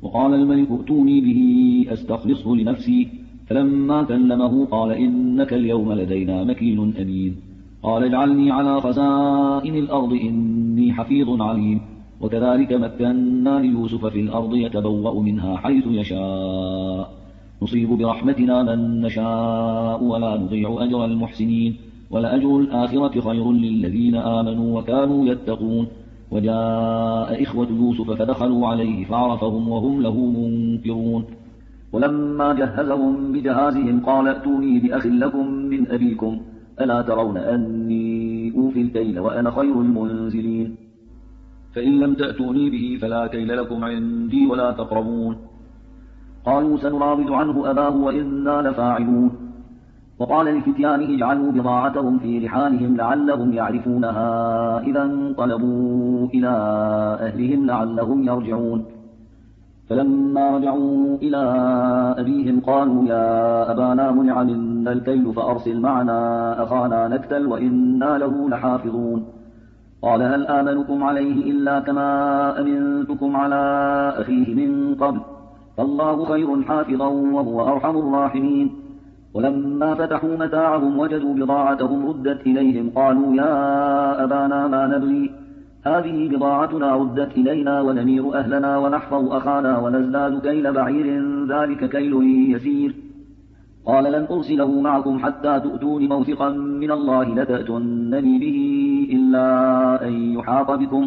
وقال الملك ائتوني به أستخلصه لنفسي. فلما كلمه قال إنك اليوم لدينا مكين أمين. قال اجعلني على خزائن الأرض إني حفيظ عليم. وكذلك مكنا ليوسف في الأرض يتبوأ منها حيث يشاء نصيب برحمتنا من نشاء ولا نضيع أجر المحسنين ولأجر الآخرة خير للذين آمنوا وكانوا يتقون. وجاء إخوة يوسف فدخلوا عليه فعرفهم وهم له منكرون. ولما جهزهم بجهازهم قال ائتوني بأخ لكم من أبيكم ألا ترون أني أوفي الكيل وأنا خير المنزلين. فإن لم تأتوني به فلا كيل لكم عندي ولا تقربون. قالوا سنراود عنه أباه وإنا لفاعلون. وقال لفتيانه اجعلوا بضاعتهم في رحالهم لعلهم يعرفونها إذا انقلبوا إلى أهلهم لعلهم يرجعون. فلما رجعوا إلى أبيهم قالوا يا أبانا منع منا الكيل فأرسل معنا أخانا نكتل وإنا له لحافظون. قال هل آمنكم عليه إلا كما أمنتكم على أخيه من قبل فالله خير حافظا وهو أرحم الراحمين. ولما فتحوا متاعهم وجدوا بضاعتهم ردت إليهم قالوا يا أبانا ما نبغي هذه بضاعتنا ردت إلينا ونمير أهلنا ونحفظ أخانا ونزداد كيل بعير ذلك كيل يسير. قال لن أرسله معكم حتى تؤتون موثقا من الله لتأتونني به إلا أن يحاط بكم.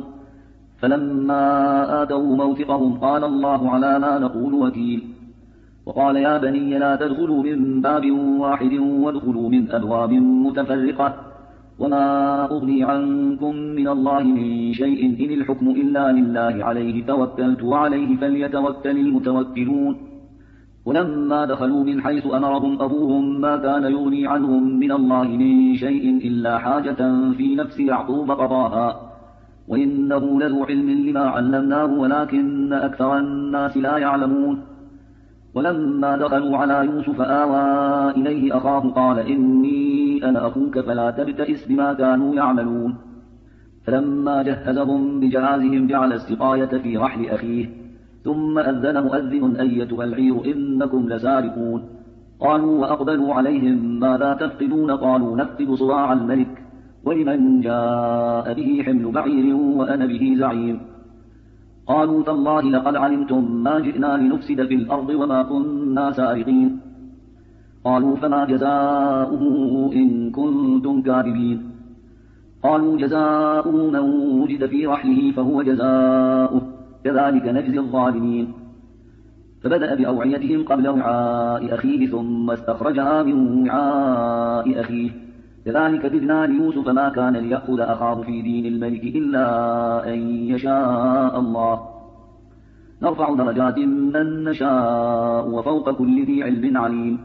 فلما آتوا موثقهم قال الله على ما نقول وكيل. وقال يا بني لا تدخلوا من باب واحد وادخلوا من أبواب متفرقة وما أغني عنكم من الله من شيء إن الحكم إلا لله عليه توكلت وعليه فليتوكل المتوكلون. ولما دخلوا من حيث أمرهم أبوهم ما كان يغني عنهم من الله من شيء إلا حاجة في نفس يعقوب قضاها وإنه لذو علم لما علمناه ولكن أكثر الناس لا يعلمون. ولما دخلوا على يوسف آوى إليه أخاه قال إني أنا أخوك فلا تبتئس بما كانوا يعملون. فلما جهزهم بجهازهم جعل السقاية في رحل أخيه ثم أذن مؤذن أيتها العير إنكم لسارقون. قالوا وأقبلوا عليهم ماذا تفقدون قالوا نفقد صواع الملك ولمن جاء به حمل بعير وأنا به زعيم. قالوا تالله لقد علمتم ما جئنا لنفسد في الأرض وما كنا سارقين. قالوا فما جزاؤه إن كنتم كاذبين. قالوا جزاؤه من وجد في رحله فهو جزاؤه كذلك نجزي الظالمين. فبدأ بأوعيتهم قبل وعاء أخيه ثم استخرجها من وعاء أخيه كذلك كدنا ليوسف ما كان ليأخذ أخاه في دين الملك إلا أن يشاء الله نرفع درجات من نشاء وفوق كل ذي علم عليم.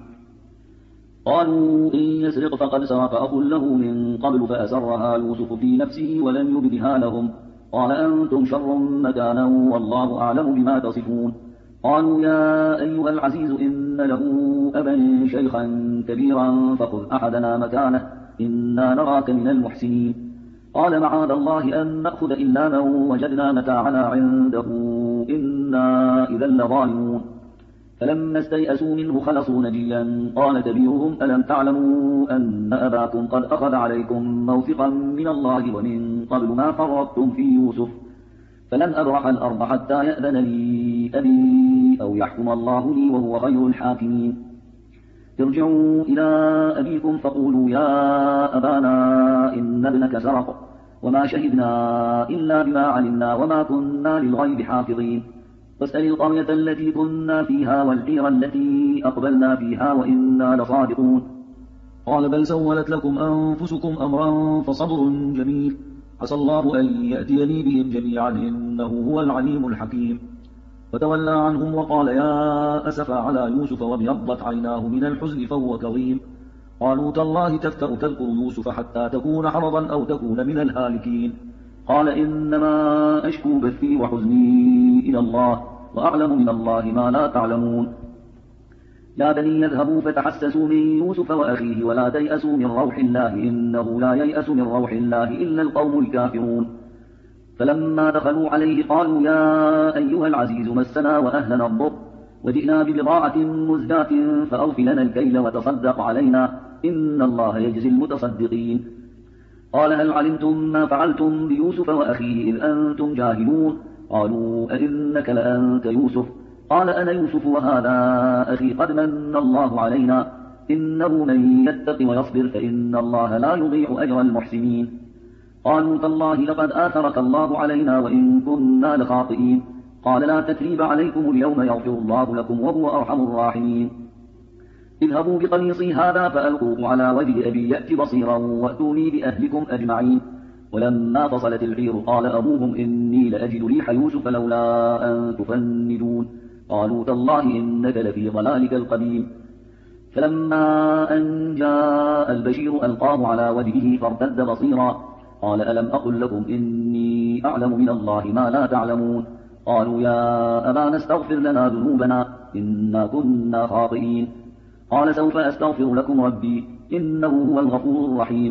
قالوا إن يسرق فقد سرق أخ له من قبل فأسرها يوسف في نفسه ولم يبدها لهم قال أنتم شر مكانا والله أعلم بما تصفون. قالوا يا أيها العزيز إن له أبا شيخا كبيرا فخذ أحدنا مكانه إنا نراك من المحسنين. قال معاذ الله أن نأخذ إلا من وجدنا متاعنا عنده إنا إذا لظالمون. فلما استيئسوا منه خلصوا نجيا قال كبيرهم ألم تعلموا أن أباكم قد أخذ عليكم موثقا من الله ومن قبل ما فرطتم في يوسف فلن أبرح الأرض حتى يأذن لي أبي أو يحكم الله لي وهو خير الحاكمين. ارجعوا إلى أبيكم فقولوا يا أبانا إن ابنك سرق وما شهدنا إلا بما علمنا وما كنا للغيب حافظين. فاسأل القرية التي كنا فيها والعير التي أقبلنا فيها وإنا لصادقون. قال بل سولت لكم أنفسكم أمرا فصبر جميل عسى الله أن يأتيني بهم جميعا إنه هو العليم الحكيم. فتولى عنهم وقال يا أسفا على يوسف وابيضت عيناه من الحزن فهو كظيم. قالوا تالله تفتأ تذكر يوسف حتى تكون حرضا أو تكون من الهالكين. قال إنما أشكو بثي وحزني إلى الله وأعلم من الله ما لا تعلمون. يا بني يذهبوا فتحسسوا من يوسف وأخيه ولا تيأسوا من روح الله إنه لا ييأس من روح الله إلا القوم الكافرون. فلما دخلوا عليه قالوا يا أيها العزيز مسنا وأهلنا الضر وجئنا ببضاعة مزجاة فأوف لنا الكيل وتصدق علينا إن الله يجزي المتصدقين. قال هل علمتم ما فعلتم بيوسف وأخيه إذ أنتم جاهلون؟ قالوا أئنك لأنت يوسف؟ قال أنا يوسف وهذا أخي قد من الله علينا إنه من يتق ويصبر فإن الله لا يضيع أجر المحسنين. قالوا تالله لقد آثرك الله علينا وإن كنا لخاطئين. قال لا تثريب عليكم اليوم يغفر الله لكم وهو أرحم الراحمين. اذهبوا بقميصي هذا فألقوه على وجه أبي يأت بصيرا وأتوني بأهلكم أجمعين. ولما فصلت العير قال أبوهم إني لأجد ريح يوسف لولا أن تفندون. قالوا تالله إنك لفي ضلالك القديم. فلما أن جاء البشير ألقاه على وجهه فارتد بصيرا. قال ألم أقل لكم إني أعلم من الله ما لا تعلمون؟ قالوا يا أبانا استغفر لنا ذنوبنا إنا كنا خاطئين. قال سوف أستغفر لكم ربي إنه هو الغفور الرحيم.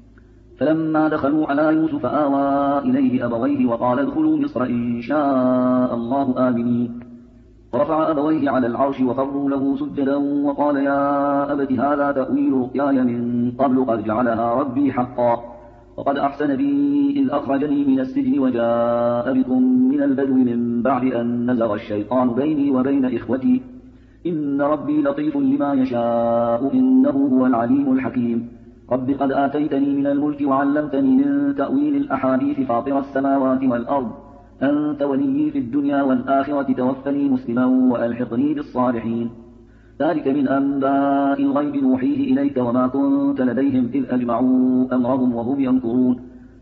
فلما دخلوا على يوسف آوى إليه أبويه وقال ادخلوا مصر إن شاء الله آمنين. ورفع أبويه على العرش وخروا له سجدا وقال يا أبت هذا تأويل رؤياي من قبل قد جعلها ربي حقا وقد أحسن بي إذ أخرجني من السجن وجاء بكم من البدو من بعد أن نزغ الشيطان بيني وبين إخوتي إن ربي لطيف لما يشاء إنه هو العليم الحكيم. رب قد آتيتني من الملك وعلمتني من تأويل الأحاديث فاطر السماوات والأرض أنت ولي في الدنيا والآخرة توفني مسلما وألحقني بالصالحين. ذلك من أنباء الغيب نوحيه إليك وما كنت لديهم إذ أجمعوا أمرهم وهم يمكرون.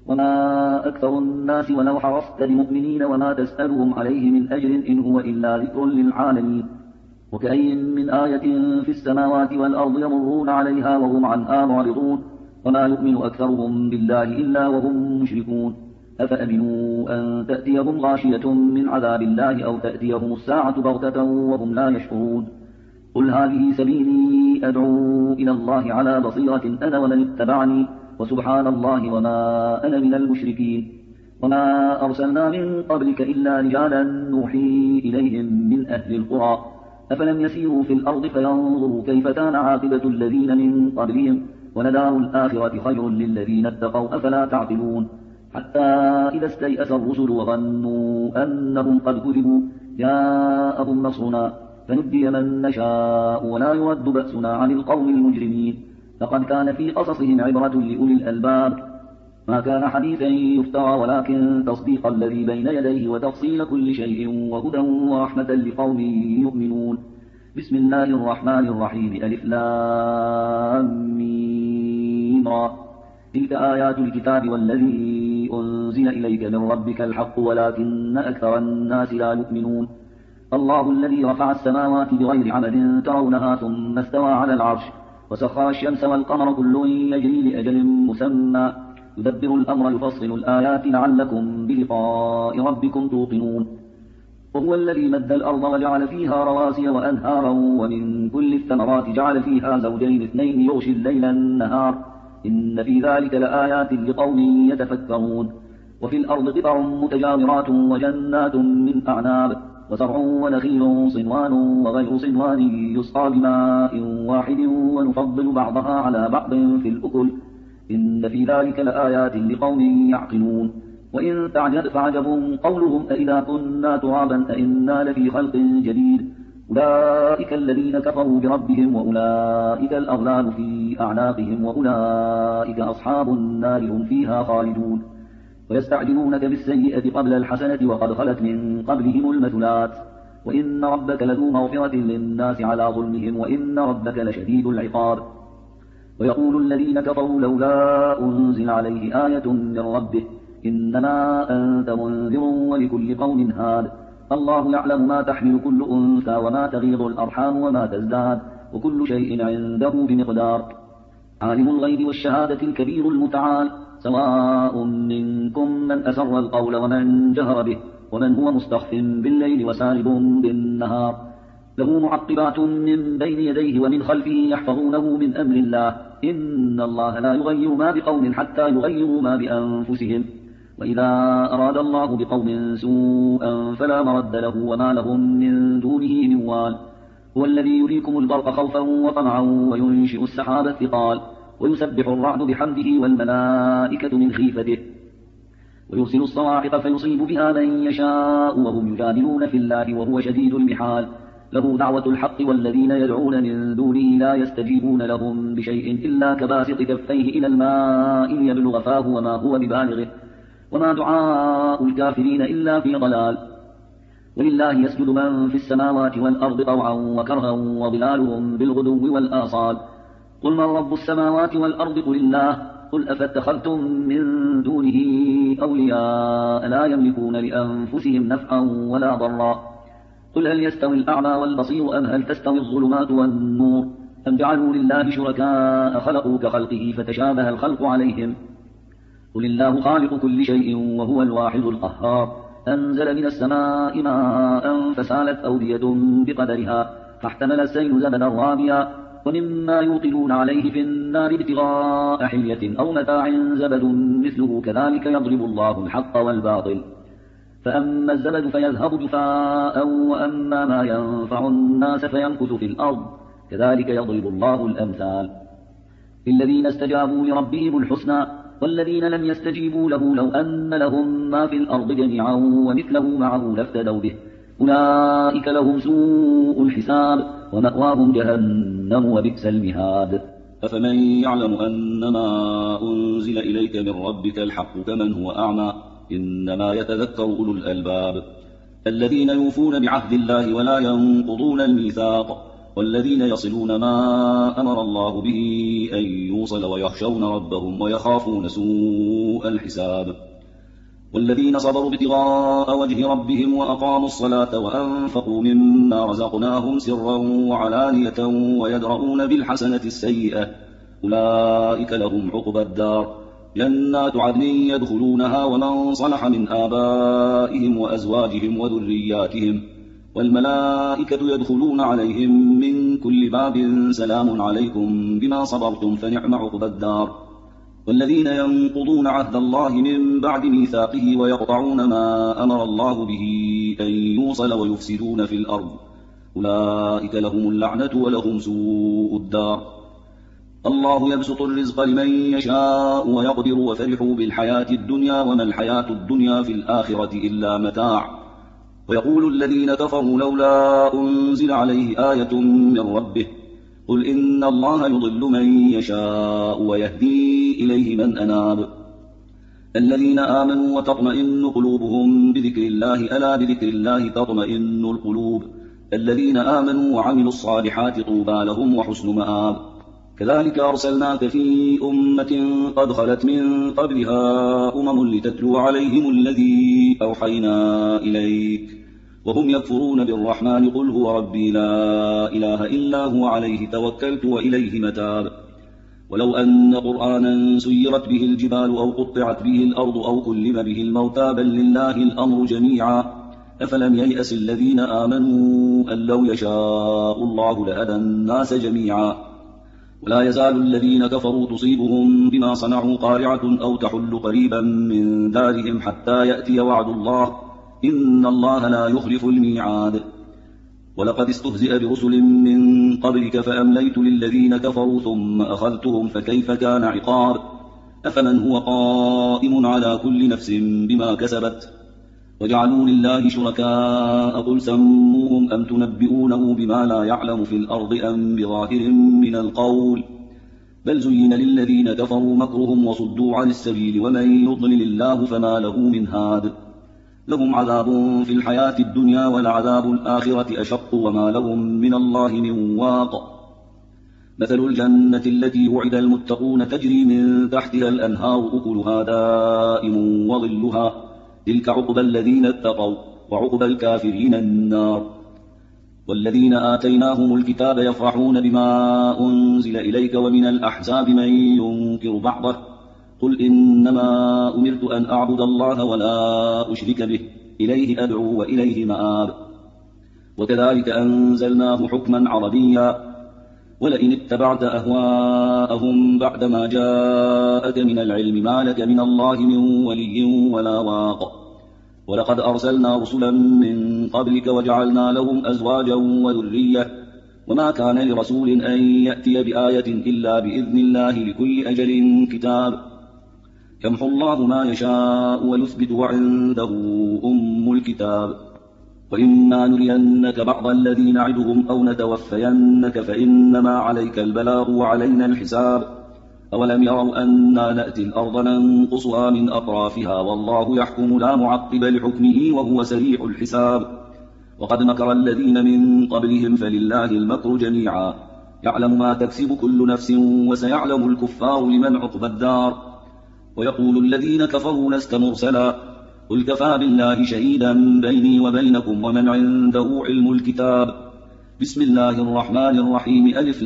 وما أكثر الناس ولو حرصت بمؤمنين وما تسألهم عليه من أجر إن هو إلا ذكر للعالمين. وكأي من آية في السماوات والأرض يمرون عليها وهم عنها معرضون وما يؤمن أكثرهم بالله إلا وهم مشركون. أفأمنوا أن تأتيهم غاشية من عذاب الله أو تأتيهم الساعة بغتة وهم لا يشعرون. قل هذه سبيلي أدعو إلى الله على بصيرة أنا ومن اتبعني وسبحان الله وما أنا من المشركين. وما أرسلنا من قبلك إلا رجالا نوحي إليهم من أهل القرى أفلم يسيروا في الأرض فينظروا كيف كان عاقبة الذين من قبلهم ولدار الآخرة خير للذين اتقوا أفلا تعقلون. حتى إذا استيأس الرسل وظنوا أنهم قد كذبوا جاءهم نصرنا فنجي من نشاء ولا يرد بأسنا عن القوم المجرمين. لقد كان في قصصهم عبرة لأولي الألباب ما كان حديثا يفترى ولكن تصديق الذي بين يديه وتفصيل كل شيء وهدى ورحمة لقوم يؤمنون. بسم الله الرحمن الرحيم ألف لام ميم را. تلك آيات الكتاب والذي أنزل إليك من ربك الحق ولكن أكثر الناس لا يؤمنون. الله الذي رفع السماوات بغير عمد ترونها ثم استوى على العرش وسخر الشمس والقمر كل يجري لأجل مسمى يدبر الأمر يفصل الآيات لعلكم بلقاء ربكم توقنون. وهو الذي مد الأرض وجعل فيها رواسي وأنهارا ومن كل الثمرات جعل فيها زوجين اثنين يغشي الليل النهار إن في ذلك لآيات لقوم يتفكرون. وفي الأرض قطع متجاورات وجنات من أعناب وزرع ونخيل صنوان وغير صنوان يسقى بماء واحد ونفضل بعضها على بعض في الأكل إن في ذلك لآيات لقوم يعقلون. وإن تعجب فعجب قولهم أإذا كنا ترابا أإنا لفي خلق جديد أولئك الذين كفروا بربهم وأولئك الأغلال في أعناقهم وأولئك أصحاب النار هم فيها خالدون. ويستعجلونك بالسيئة قبل الحسنة وقد خلت من قبلهم المثلات وإن ربك لذو مغفرة للناس على ظلمهم وإن ربك لشديد العقاب. ويقول الذين كفروا لولا أنزل عليه آية من ربه إنما أنت منذر ولكل قوم هاد الله يعلم ما تحمل كل أنثى وما تغيض الأرحام وما تزداد وكل شيء عنده بمقدار. عالم الغيب والشهادة الكبير المتعال سواء منكم من أسر القول ومن جهر به ومن هو مستخف بالليل وسارب بالنهار له معقبات من بين يديه ومن خلفه يحفظونه من أمر الله إن الله لا يغير ما بقوم حتى يغيروا ما بأنفسهم وإذا أراد الله بقوم سوءا فلا مرد له وما لهم من دونه من وال. هو الذي يريكم البرق خوفا وطمعا وينشئ السحاب الثقال ويسبح الرعد بحمده والملائكة من خيفته ويرسل الصواعق فيصيب بها من يشاء وهم يجادلون في الله وهو شديد المحال. له دعوة الحق والذين يدعون من دونه لا يستجيبون لهم بشيء إلا كباسط كفيه إلى الماء ليبلغ فاه وما هو ببالغه وما دعاء الكافرين إلا في ضلال. ولله يسجد من في السماوات والأرض طوعا وكرها وظلالهم بالغدو والآصال. قل من رب السماوات والأرض قل الله. قل أفاتخذتم من دونه أولياء لا يملكون لأنفسهم نفعا ولا ضرا. قل هل يستوي الأعمى والبصير أم هل تستوي الظلمات والنور أم جعلوا لله شركاء خلقوا كخلقه فتشابه الخلق عليهم. قل الله خالق كل شيء وهو الواحد القهار. أنزل من السماء ماء فسالت أودية بقدرها فاحتمل السيل زبدا رابيا ومما يوقدون عليه في النار ابتغاء حلية أو متاع زبد مثله كذلك يضرب الله الحق والباطل. فأما الزبد فيذهب جفاء وأما ما ينفع الناس فيمكث في الأرض كذلك يضرب الله الأمثال. للذين استجابوا لربهم الحسنى والذين لم يستجيبوا له لو أن لهم ما في الأرض جميعا ومثله معه لافتدوا به أولئك لهم سوء الحساب ومأواهم جهنم وبئس المهاد. أفمن يعلم أنما أنزل إليك من ربك الحق كمن هو أعمى إنما يتذكر أولو الألباب الذين يوفون بعهد الله ولا ينقضون الميثاق والذين يصلون ما أمر الله به أن يوصل ويخشون ربهم ويخافون سوء الحساب والذين صبروا ابتغاء وجه ربهم وأقاموا الصلاة وأنفقوا مما رزقناهم سرا وعلانية ويدرؤون بالحسنة السيئة أولئك لهم عقبى الدار جنات عدن يدخلونها ومن صلح من آبائهم وأزواجهم وذرياتهم والملائكة يدخلون عليهم من كل باب سلام عليكم بما صبرتم فنعم عقبى الدار. والذين ينقضون عهد الله من بعد ميثاقه ويقطعون ما أمر الله به أن يوصل ويفسدون في الأرض أولئك لهم اللعنة ولهم سوء الدار. الله يبسط الرزق لمن يشاء ويقدر وفرحوا بالحياة الدنيا وما الحياة الدنيا في الآخرة إلا متاع. ويقول الذين كفروا لولا أنزل عليه آية من ربه قل إن الله يضل من يشاء ويهدي إليه من أناب. الذين آمنوا وتطمئن قلوبهم بذكر الله ألا بذكر الله تطمئن القلوب الذين آمنوا وعملوا الصالحات طوبى لهم وحسن مآب. كذلك أرسلناك في أمة قد خلت من قبلها لتتلو عليهم الذي أوحينا إليك وهم يكفرون بالرحمن قل هو ربي لا إله إلا هو عليه توكلت وإليه متاب. ولو أن قرآنا سيرت به الجبال أو قطعت به الأرض أو كلم به الموتى بل لله الأمر جميعا أفلم ييأس الذين آمنوا أن لو يشاء الله لهدى الناس جميعا. ولا يزال الذين كفروا تصيبهم بما صنعوا قارعة أو تحل قريبا من دارهم حتى يأتي وعد الله إن الله لا يخلف الميعاد. ولقد استهزئ برسل من قبلك فأمليت للذين كفروا ثم أخذتهم فكيف كان عقاب. أفمن هو قائم على كل نفس بما كسبت وجعلوا لله شركاء قل سموهم أم تنبئونه بما لا يعلم في الأرض أم بظاهر من القول بل زين للذين كفروا مكرهم وصدوا عن السبيل ومن يضلل الله فما له من هاد. لهم عذاب في الحياة الدنيا ولعذاب الآخرة أشق وما لهم من الله من واق. مثل الجنة التي وعد المتقون تجري من تحتها الأنهار أكلها دائم وظلها تلك عقبى الذين اتقوا وعقبى الكافرين النار. والذين آتيناهم الكتاب يفرحون بما أنزل إليك ومن الأحزاب من ينكر بعضه قل إنما أمرت أن أعبد الله ولا أشرك به إليه أدعو وإليه مآب. وكذلك أنزلناه حكما عربيا ولئن اتبعت أهواءهم بعدما جاءك من العلم ما لك من الله من ولي ولا واق. ولقد أرسلنا رسلا من قبلك وجعلنا لهم أزواجا وذرية، وما كان لرسول أن يأتي بآية إلا بإذن الله، لكل أجل كتاب. يمحو الله ما يشاء ويثبت، وعنده أم الكتاب. وإما نرينك بعض الذي نعدهم أو نتوفينك فإنما عليك البلاغ وعلينا الحساب. أولم يروا أنا نأتي الأرض ننقصها من أطرافها والله يحكم لا معقب لحكمه وهو سريع الحساب. وقد مكر الذين من قبلهم فلله المكر جميعا، يعلم ما تكسب كل نفس وسيعلم الكفار لمن عقبى الدار. ويقول الذين كفروا لست مرسلا، قل كفى بالله شهيدا بيني وبينكم ومن عنده علم الكتاب. بسم الله الرحمن الرحيم. ألف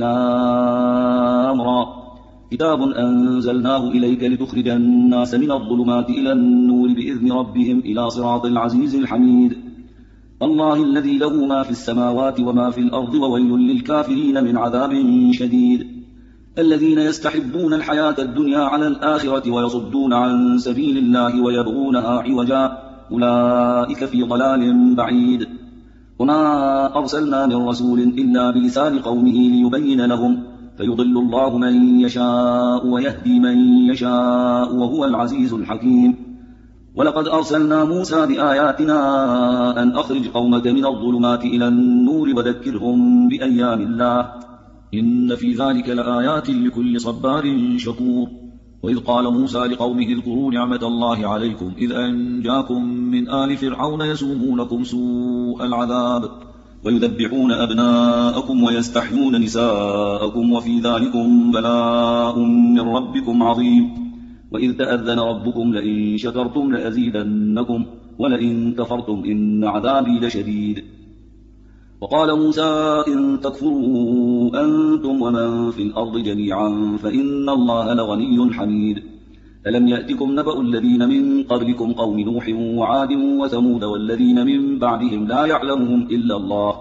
لام را، كتاب أنزلناه إليك لتخرج الناس من الظلمات إلى النور بإذن ربهم إلى صراط العزيز الحميد. الله الذي له ما في السماوات وما في الأرض، وويل للكافرين من عذاب شديد. الذين يستحبون الحياة الدنيا على الآخرة ويصدون عن سبيل الله ويبغونها عوجا، أولئك في ضلال بعيد. وما أرسلنا من رسول إلا بلسان قومه ليبين لهم، فيضل الله من يشاء ويهدي من يشاء وهو العزيز الحكيم. ولقد أرسلنا موسى بآياتنا أن أخرج قومك من الظلمات إلى النور وذكرهم بأيام الله، إن في ذلك لآيات لكل صبار شكور. وإذ قال موسى لقومه اذكروا نعمة الله عليكم إذ أنجاكم من آل فرعون يسومونكم سوء العذاب ويذبحون أبناءكم ويستحيون نساءكم وفي ذلكم بلاء من ربكم عظيم. وإذ تأذن ربكم لئن شكرتم لأزيدنكم ولئن كفرتم إن عذابي لشديد. وقال موسى إن تكفروا أنتم ومن في الأرض جميعا فإن الله لغني حميد. ألم يأتكم نبأ الذين من قبلكم قوم نوح وعاد وثمود والذين من بعدهم لا يعلمهم إلا الله،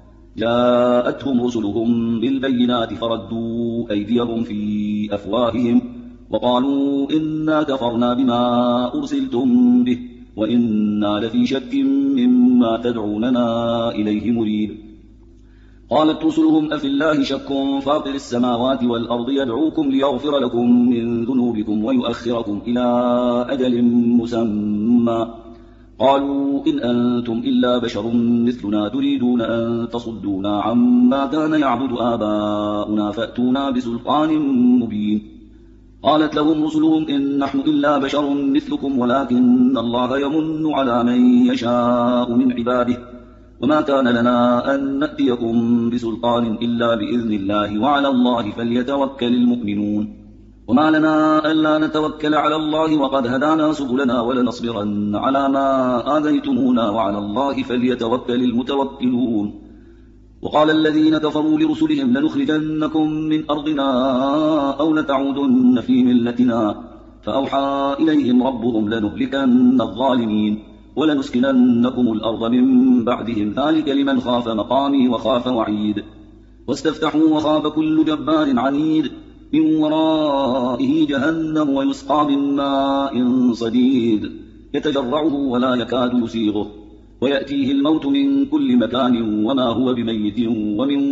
جاءتهم رسلهم بالبينات فردوا أيديهم في أفواههم وقالوا إنا كفرنا بما أرسلتم به وإنا لفي شك مما تدعوننا إليه مريب. قالت رسلهم أفي الله شك فاطر السماوات والأرض يدعوكم ليغفر لكم من ذنوبكم ويؤخركم إلى أجل مسمى. قالوا إن أنتم إلا بشر مثلنا تريدون أن تصدونا عما كان يعبد آباؤنا فأتونا بسلطان مبين. قالت لهم رسلهم إن نحن إلا بشر مثلكم ولكن الله يمن على من يشاء من عباده وما كان لنا أن نأتيكم بسلطان إلا بإذن الله وعلى الله فليتوكل المؤمنون. وما لنا ألا نتوكل على الله وقد هدانا سبلنا ولنصبرن على ما آذيتمونا وعلى الله فليتوكل المتوكلون. وقال الذين كفروا لرسلهم لنخرجنكم من أرضنا أو لتعودن في ملتنا، فأوحى إليهم ربهم لنهلكن الظالمين ولنسكننكم الأرض من بعدهم ذلك لمن خاف مقامي وخاف وعيد. واستفتحوا وخاب كل جبار عنيد من ورائه جهنم ويسقى من ماء صديد يتجرعه ولا يكاد يسيغه ويأتيه الموت من كل مكان وما هو بميت ومن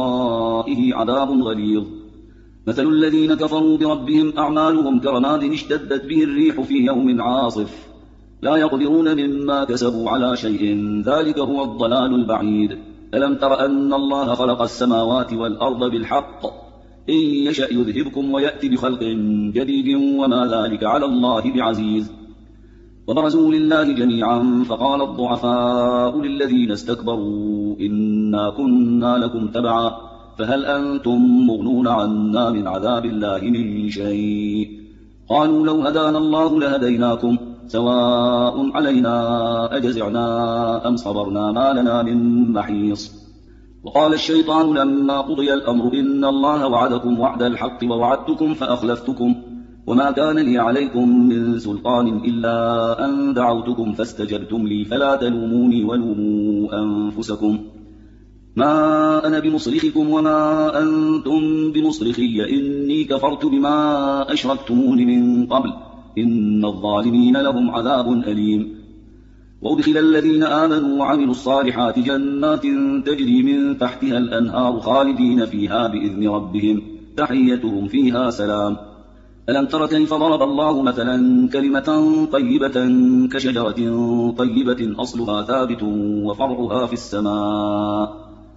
ورائه عذاب غليظ. مثل الذين كفروا بربهم أعمالهم كرماد اشتدت به الريح في يوم عاصف لا يقدرون مما كسبوا على شيء ذلك هو الضلال البعيد. ألم تر أن الله خلق السماوات والأرض بالحق إن يشأ يذهبكم ويأتي بخلق جديد وما ذلك على الله بعزيز. وبرزوا لله جميعا فقال الضعفاء للذين استكبروا إنا كنا لكم تبعا فهل أنتم مغنون عنا من عذاب الله من شيء. قالوا لو هدانا الله لهديناكم سواء علينا أجزعنا أم صبرنا ما لنا من محيص. وقال الشيطان لما قضي الأمر إن الله وعدكم وعد الحق ووعدتكم فأخلفتكم وما كان لي عليكم من سلطان إلا أن دعوتكم فاستجبتم لي فلا تلوموني ولوموا أنفسكم ما أنا بمصرخكم وما أنتم بمصرخي إني كفرت بما أشركتمون من قبل إن الظالمين لهم عذاب أليم. وأدخل الذين آمنوا وعملوا الصالحات جنات تجري من تحتها الأنهار خالدين فيها بإذن ربهم تحيتهم فيها سلام. ألم تر كيف ضرب الله مثلا كلمة طيبة كشجرة طيبة أصلها ثابت وفرعها في السماء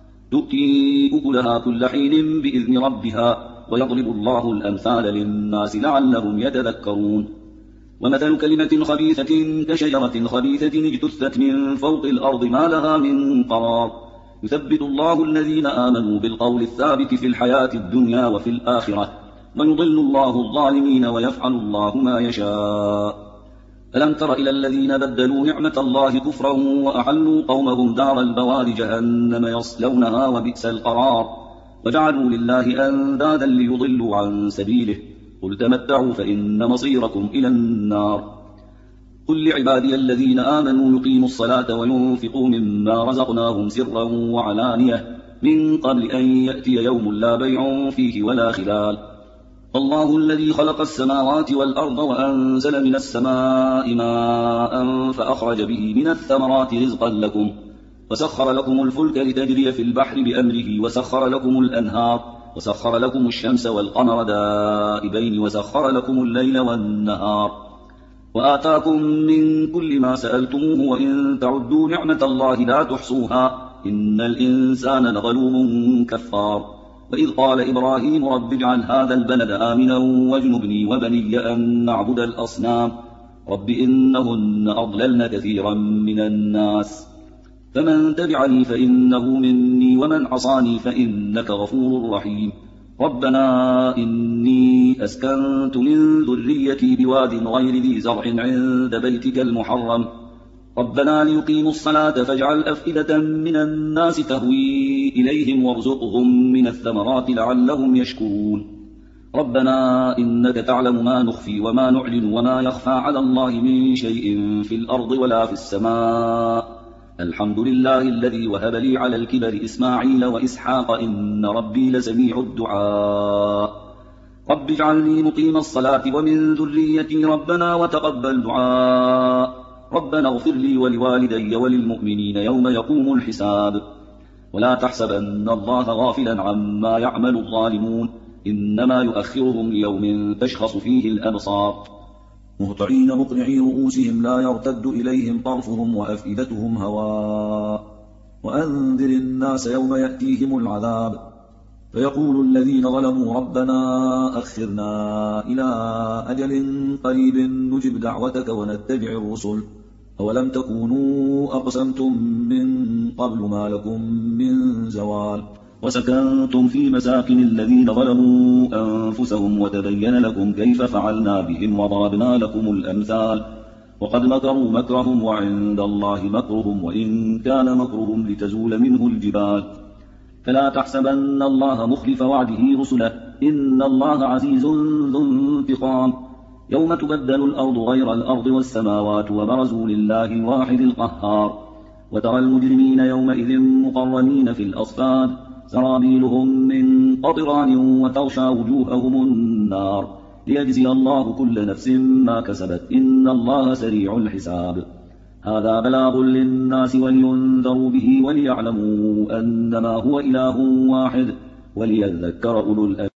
تؤتي أكلها كل حين بإذن ربها ويضرب الله الأمثال للناس لعلهم يتذكرون. ومثل كلمة خبيثة كشجرة خبيثة اجتثت من فوق الأرض ما لها من قرار يثبت الله الذين آمنوا بالقول الثابت في الحياة الدنيا وفي الآخرة ويضل الله الظالمين ويفعل الله ما يشاء. ألم تر إلى الذين بدلوا نعمة الله كفرا وأحلوا قومهم دار البوار جهنم يصلونها وبئس القرار وجعلوا لله أندادا ليضلوا عن سبيله قل تمتعوا فإن مصيركم إلى النار. قل لعبادي الذين آمنوا يقيموا الصلاة وينفقوا مما رزقناهم سرا وعلانية من قبل أن يأتي يوم لا بيع فيه ولا خلال. الله الذي خلق السماوات والأرض وأنزل من السماء ماء فأخرج به من الثمرات رزقا لكم وسخر لكم الفلك لتجري في البحر بأمره وسخر لكم الأنهار وسخر لكم الشمس والقمر دائبين وسخر لكم الليل والنهار وآتاكم من كل ما سألتموه وإن تعدوا نعمة الله لا تحصوها إن الإنسان لظلوم كفار. وإذ قال إبراهيم رب اجعل هذا البلد آمنا واجنبني وبني أن نعبد الأصنام رب إنهن أضللن كثيرا من الناس فمن تبعني فإنه مني ومن عصاني فإنك غفور رحيم. ربنا إني أسكنت من ذريتي بواد غير ذي زرع عند بيتك المحرم ربنا ليقيموا الصلاة فاجعل أفئدة من الناس تهوي إليهم وارزقهم من الثمرات لعلهم يشكرون. ربنا إنك تعلم ما نخفي وما نعلن وما يخفى على الله من شيء في الأرض ولا في السماء الحمد لله الذي وهب لي على الكبر إسماعيل وإسحاق إن ربي لسميع الدعاء. رب اجعلني مقيم الصلاة ومن ذريتي ربنا وتقبل دعاء. ربنا اغفر لي ولوالدي وللمؤمنين يوم يقوم الحساب. ولا تحسبن الله غافلا عما يعمل الظالمون إنما يؤخرهم ليوم تشخص فيه الأبصار. مهطعين مقنعي رؤوسهم لا يرتد إليهم طرفهم وأفئدتهم هواء. وأنذر الناس يوم يأتيهم العذاب فيقول الذين ظلموا ربنا أخرنا إلى أجل قريب نجب دعوتك ونتبع الرسل أولم تكونوا أقسمتم من قبل ما لكم من زوال. وسكنتم في مساكن الذين ظلموا أنفسهم وتبين لكم كيف فعلنا بهم وضربنا لكم الأمثال وقد مكروا مكرهم وعند الله مكرهم وإن كان مكرهم لتزول منه الجبال. فلا تحسبن الله مخلف وعده رسله إن الله عزيز ذو انتقام. يوم تبدل الأرض غير الأرض والسماوات وبرزوا لله الواحد القهار وترى المجرمين يومئذ مقرنين في الأصفاد سرابيلهم من قطران وتغشى وجوههم النار ليجزي الله كل نفس ما كسبت إن الله سريع الحساب. هذا بلاغ للناس ولينذروا به وليعلموا أنما هو إله واحد وليذكر أولو الألباب.